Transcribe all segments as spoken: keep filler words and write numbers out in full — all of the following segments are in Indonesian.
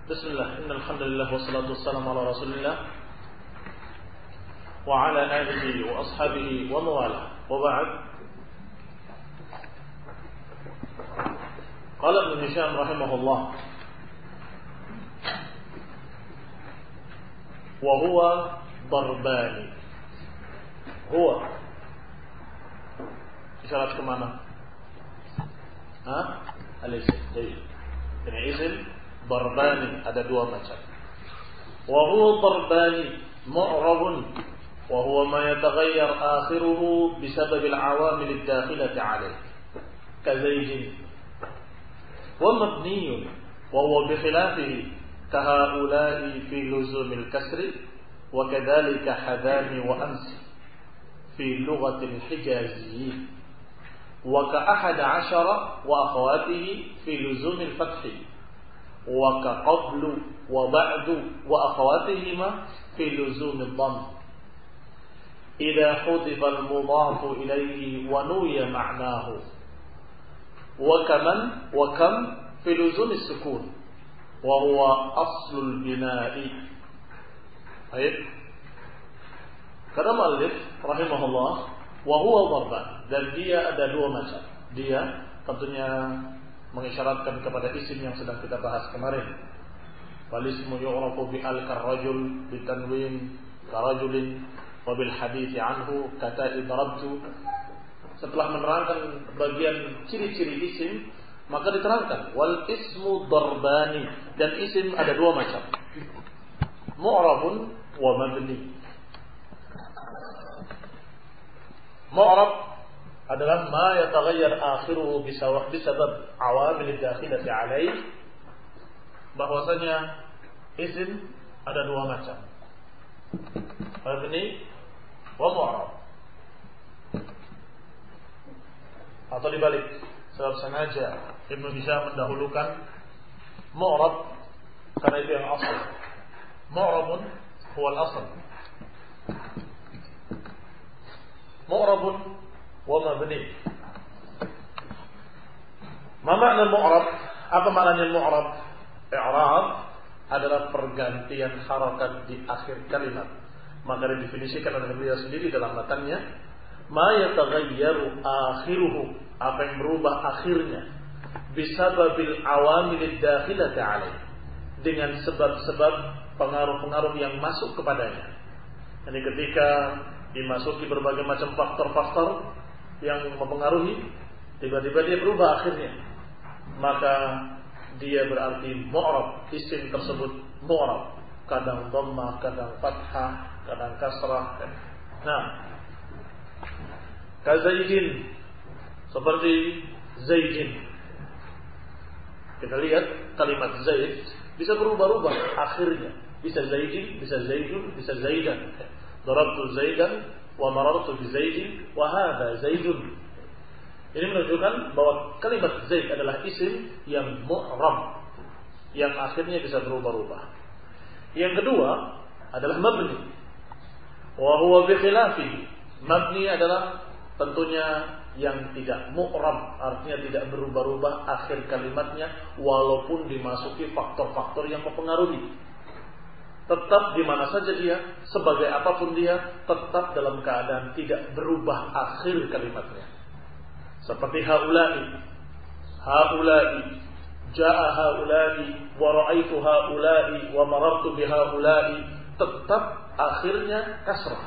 Bismillah, innal hamdalillah wassalatu wassalamu ala Rasulillah wa ala alihi wa ashabihi wa mawalah. Wa ba'd. Qala Ibnu Hisham rahimahullah wa huwa darbani. Huwa isyarat kemana? Hah? Al-isim. Jadi, ini isim darbani ada dua macam. Wa huwa darbani mu'rabun wa huwa ma yataghayyar akhiruhu bisabab al-awamil ad-dakhilati alayh. Ka zayd wa mabni wa huwa bi khilafihi ka haula'i fi luzum al-kasr wa kadhalika hadani wa amsi fi lughati al-hijaziyyin wa ka ahad ashara wa akhawatihi fi luzum al-fath wa ka qablu wa ba'du wa akhawatihima fi luzum ad-dhamm idza hudifa al-mudhaf ilayhi wa nuya ma'nahu wa kaman wa kam fi luzum as-sukun wa huwa aslu al-bina'i. Baik, kata muallif rahimahullah wa huwa darban, dan dia ada dua macam. Dia tentunya mengisyaratkan kepada isim yang sedang kita bahas kemarin. Wal ismu yu'rafu bi al-karrajul bi tanwin karajulin wa bil hadits anhu kata idrabtu. Setelah menerangkan bagian ciri-ciri isim, maka diterangkan wal ismu darbani, dan isim ada dua macam, mu'rabun wa mabni. Mu'rab adalah ma yataghayyar akhiruhu bisabab awamil dakhilati alaih, bahwasanya isim ada dua macam, mabni wa mu'rab, atau dibalik. Sebab sengaja Ibnu Hisham mendahulukan mu'rab karena itu yang asal. Mu'rabun huwa al-asl, mu'rabun wa mabni. Ma makna mu'rab? Apa maknanya mu'rab? I'rab adalah pergantian harakat di akhir kalimat. Maka didefinisikan oleh beliau sendiri dalam matanya, ma yataghayyaru akhiruhu, apa yang berubah akhirnya, bisababil awamil dakhilati alaih, dengan sebab-sebab pengaruh-pengaruh yang masuk kepadanya. Jadi ketika dimasuki berbagai macam faktor-faktor yang mempengaruhi, tiba-tiba dia berubah akhirnya, maka dia berarti mu'rab. Isim tersebut mu'rab, kadang dhammah, kadang fathah, kadang kasrah. Nah, ka zaidin, seperti zaidin. Kita lihat kalimat zaid bisa berubah-ubah akhirnya, bisa zaidin, bisa zaidun, bisa zaidan. Darabtu zaidan wa marartu bi zaidin wa hadha zaidun. Ini menunjukkan bahwa kalimat zaid adalah isim yang mu'rab, yang akhirnya bisa berubah-ubah. Yang kedua adalah mabni, wa huwa bi khilafihi. Mabni adalah tentunya yang tidak mu'rab, artinya tidak berubah-ubah akhir kalimatnya walaupun dimasuki faktor-faktor yang mempengaruhi. Tetap di mana saja dia, sebagai apapun dia, tetap dalam keadaan tidak berubah akhir kalimatnya. Seperti haula'i, haula'i, ja'a haula'i, wa ra'aitu haula'i, wa marartu bi haula'i, tetap akhirnya kasrah.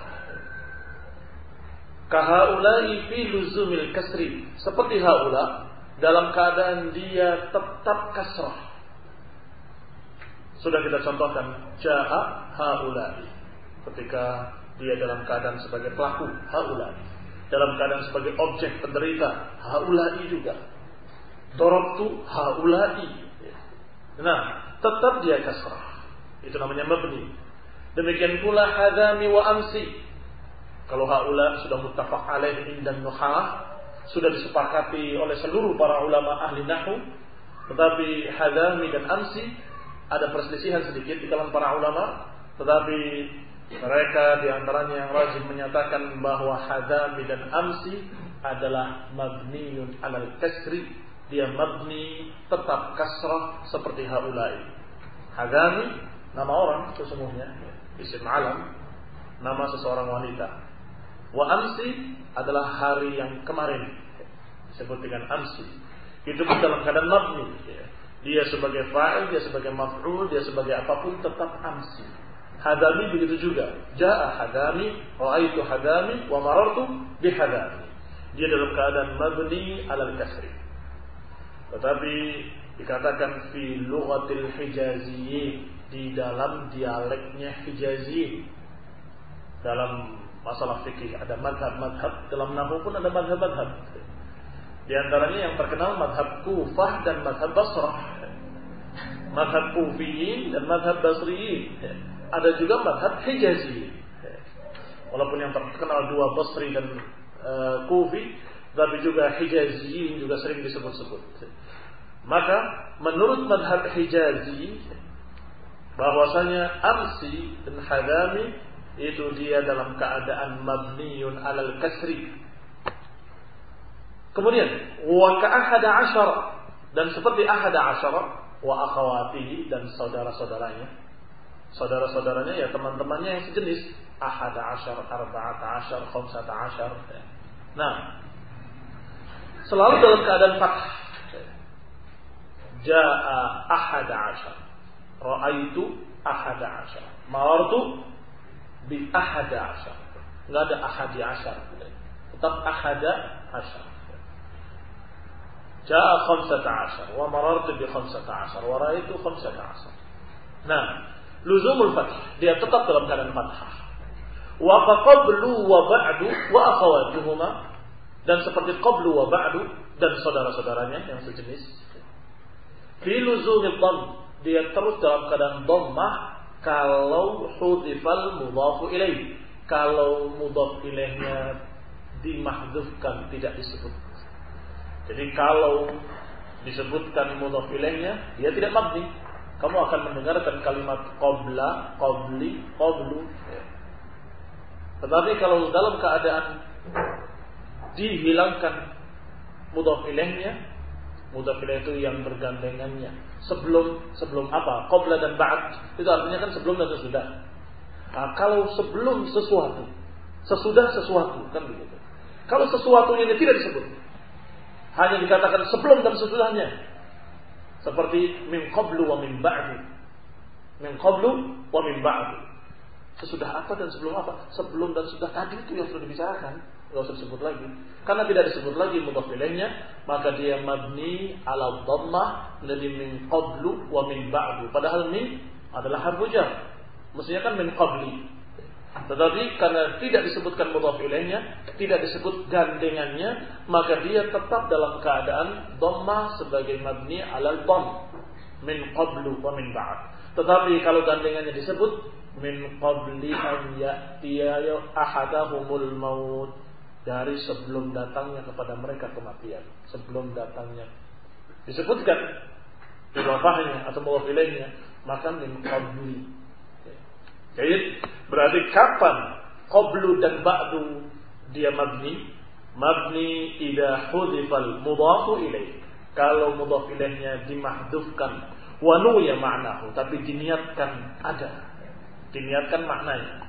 Ka haula'i fi luzumil kasri, seperti haula dalam keadaan dia tetap kasrah. Sudah kita contohkan, ja'a haula'i, ketika dia dalam keadaan sebagai pelaku, haula'i, dalam keadaan sebagai objek penderita, haula'i juga. Darabtu haula'i. Nah, tetap dia kasrah. Itu namanya mabni. Demikian pula hadami wa amsi. Kalau haula sudah muttafaq alaih indan nuhah, sudah disepakati oleh seluruh para ulama ahli nahwu, tetapi hadami dan amsi ada perselisihan sedikit di kalangan para ulama, tetapi mereka di antaranya yang rajih menyatakan bahwa hadami dan amsi adalah mabniun alal kasri, dia mabni tetap kasrah seperti haulai. Hadami nama orang sesungguhnya, isim alam, nama seseorang wanita. Wa amsi adalah hari yang kemarin, disebut dengan amsi. Itu pun dalam keadaan mabni. Dia sebagai fa'il, dia sebagai maf'ul, dia sebagai apapun tetap amsi. Hadami begitu juga. Ja'a hadami, ra'aitu hadami, wa marartu bihadami. Dia dalam keadaan mabni alal kasri. Tetapi dikatakan fi lughatil hijaziyyin, di dalam dialeknya hijaziyyin. Dalam masalah fikih ada madhab-madhab, dalam nahwu pun ada madhab-madhab. Di antaranya yang terkenal madhab Kufah dan madhab Basrah. Madhab Kufiyin dan madhab Basriyin. Ada juga madhab Hijazi. Walaupun yang terkenal dua Basri dan uh, Kufi, tapi juga Hijaziyin juga sering disebut-sebut. Maka menurut madhab Hijazi, bahwasanya amsi dan hadami itu dia dalam keadaan mabniyun alal kasri. Kemudian wa ka ahada asyara, dan seperti ahada asyara wa akhawatihi, dan saudara-saudaranya. Saudara-saudaranya ya teman-temannya yang sejenis, ahada asyara, arba'ata asyara, khamsata asyara. Nah, selalu dalam keadaan fathah. Jaa ahada asyara, ra'aitu ahada asyara, marartu bi ahada asyara. Enggak ada ahadi asyara, tetap ahada asyara. Ja'a khamsata asyar wa marartu bi khamsata asyar wa ra'aitu khamsata asyar. Nah, luzumul fath, dia tetap dalam keadaan fathah. Wa qablu wa ba'du wa akhawatuhuma, dan seperti qablu wa ba'du dan saudara-saudaranya yang sejenis. Fi luzumil dhamm, dia terus dalam keadaan dhammah kalau hudhifal mudhafu ilaih. Kalau mudhaf ilaihnya dimahdzufkan, tidak disebut. Jadi kalau disebutkan mudhaf ilaihnya, dia tidak mabni. Kamu akan mendengarkan kalimat qabla, qabli, qablu. Tetapi kalau dalam keadaan dihilangkan mudhaf ilaihnya, mudhaf ilaih itu yang bergandengannya. Sebelum sebelum apa? Qabla dan ba'd. Itu artinya kan sebelum dan sesudah. Nah, kalau sebelum sesuatu, sesudah sesuatu, kan begitu. Kalau sesuatu ini tidak disebut, hanya dikatakan sebelum dan sesudahnya. Seperti min qablu wa min ba'du. Min qablu wa min ba'du. Sesudah apa dan sebelum apa? Sebelum dan sesudah tadi itu yang sudah dibicarakan. Tidak usah disebut lagi. Karena tidak disebut lagi mudhaf ilaihnya, maka dia mabni ala dhammah menjadi min qablu wa min ba'du. Padahal min adalah harfu jar. Mestinya kan min qabli. Tetapi karena tidak disebutkan mudhaf ilaihnya, tidak disebut gandengannya, maka dia tetap dalam keadaan dhammah sebagai mabni alal dhamm, min qablu wa min ba'd. Tetapi kalau gandengannya disebut min qabli an ya'tiya ahadahumul maut, dari sebelum datangnya kepada mereka kematian, sebelum datangnya disebutkan mudhafahnya atau mudhaf ilaihnya, maka min qabli. Jadi berarti kapan qablu dan ba'du dia mabni? Mabni idza hudhifal mudhafu ilaih. Kalau mudhaf ilaihnya dimahdhufkan wa nuya ma'nahu, tapi diniatkan ada. Diniatkan maknanya.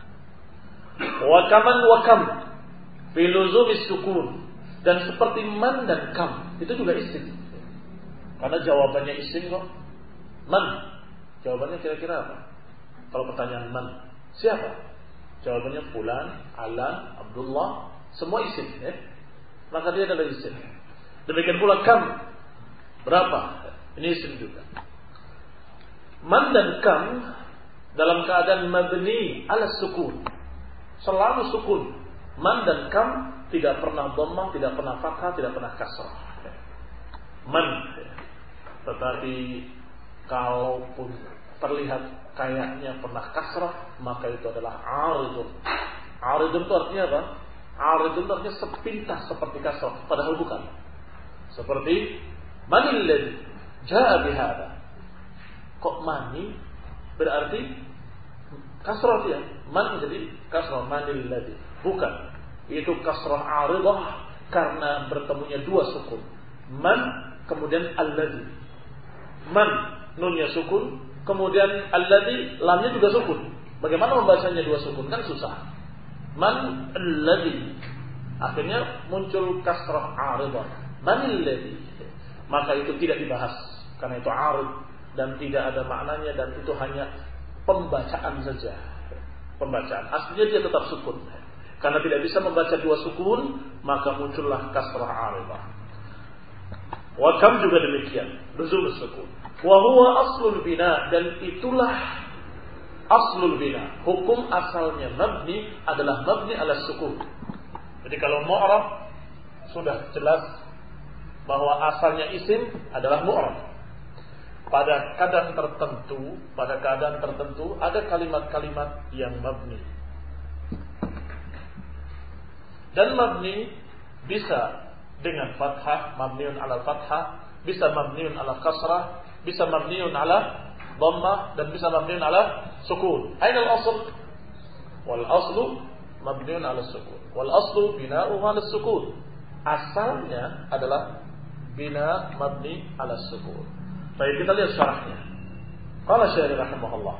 Wa kaman wa kam fi luzumis sukun, dan seperti man dan kam itu juga isim. Karena jawabannya isim kok. Man. Jawabannya kira-kira apa? Kalau pertanyaan man, siapa? Jawabannya fulan, alan, Abdullah, semua isim, ya? Maka dia adalah isim. Demikian pula kam, berapa? Ini isim juga. Man dan kam dalam keadaan mabni ala sukun, selalu sukun. Man dan kam tidak pernah dhammah, tidak pernah fathah, tidak pernah kasrah. Man, tetapi kalaupun terlihat kayaknya pernah kasrah, maka itu adalah aridun. Aridun itu artinya apa? Aridun itu artinya sepintas seperti kasrah, padahal bukan. Seperti manil ladzi jaa bihada. Kok mani berarti kasrah dia. Man jadi kasrah, manil ladzi. Bukan. Itu kasrah aridah karena bertemunya dua sukun. Man kemudian alladzi. Man nunnya sukun, kemudian alladzi lamnya juga sukun. Bagaimana membacanya dua sukun? Kan susah. Man alladzi. Akhirnya muncul kasrah 'aridah. Man alladzi. Maka itu tidak dibahas karena itu 'arid dan tidak ada maknanya dan itu hanya pembacaan saja. Pembacaan. Aslinya dia tetap sukun. Karena tidak bisa membaca dua sukun, maka muncullah kasrah 'aridah. Wa kam juga demikian, luzum sukun. Wa huwa aslul bina, dan itulah aslul bina. Hukum asalnya mabni adalah mabni ala sukun. Jadi kalau mu'rab sudah jelas bahwa asalnya isim adalah mu'rab. Pada keadaan tertentu, pada keadaan tertentu ada kalimat-kalimat yang mabni. Dan mabni bisa dengan fathah, mabniun ala fathah, bisa mabniun ala kasrah, bisa mabniun ala dhammah, dan bisa mabniun ala sukun. Aina al-asl? Wal aslu mabniun ala sukun. Wal aslu bina'uhu ala sukun. Asalnya adalah bina mabni ala sukun. Baik, kita lihat syarahnya. Qala Syarih rahimahullah.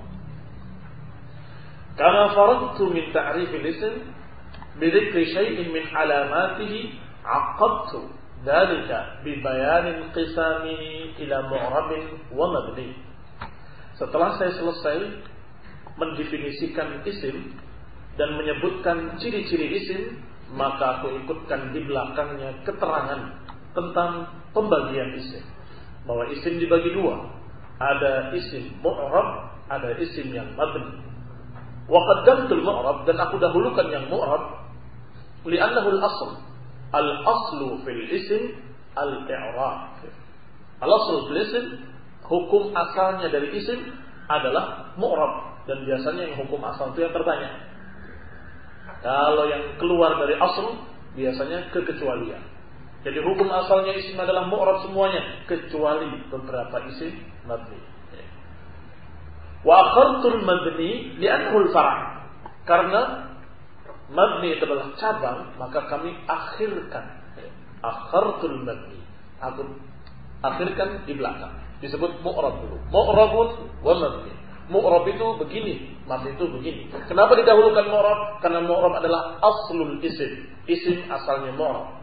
Kama faradtu min ta'rif al-ism bi dhikri shay'in min alamatihi عقدت ذلك ببيان انقسامه إلى معرب ومبني. Setelah saya selesai mendefinisikan isim dan menyebutkan ciri-ciri isim, maka aku ikutkan di belakangnya keterangan tentang pembagian isim. Bahwa isim dibagi dua, ada isim mu'rab, ada isim yang mabni. Wa qaddamtul mu'rab, dan aku dahulukan yang mu'rab li'annahu al-asl. Al-aslu fil isim al-i'rab. Al-aslu fil isim, hukum asalnya dari isim adalah mu'rab, dan biasanya yang hukum asal itu yang terbanyak. Kalau yang keluar dari asal biasanya kekecualian. Jadi hukum asalnya isim adalah mu'rab semuanya kecuali beberapa isim mabni. Wa akhartul mabni li'annahu al-far'. Karena mabni itu adalah cabang, maka kami akhirkan. Akhartul mabni, aku akhirkan di belakang. Disebut mu'rab dulu. Mu'rabun wa mabni. Mu'rab itu begini, mabni itu begini. Kenapa didahulukan mu'rab? Karena mu'rab adalah aslul isim. Isim asalnya mu'rab.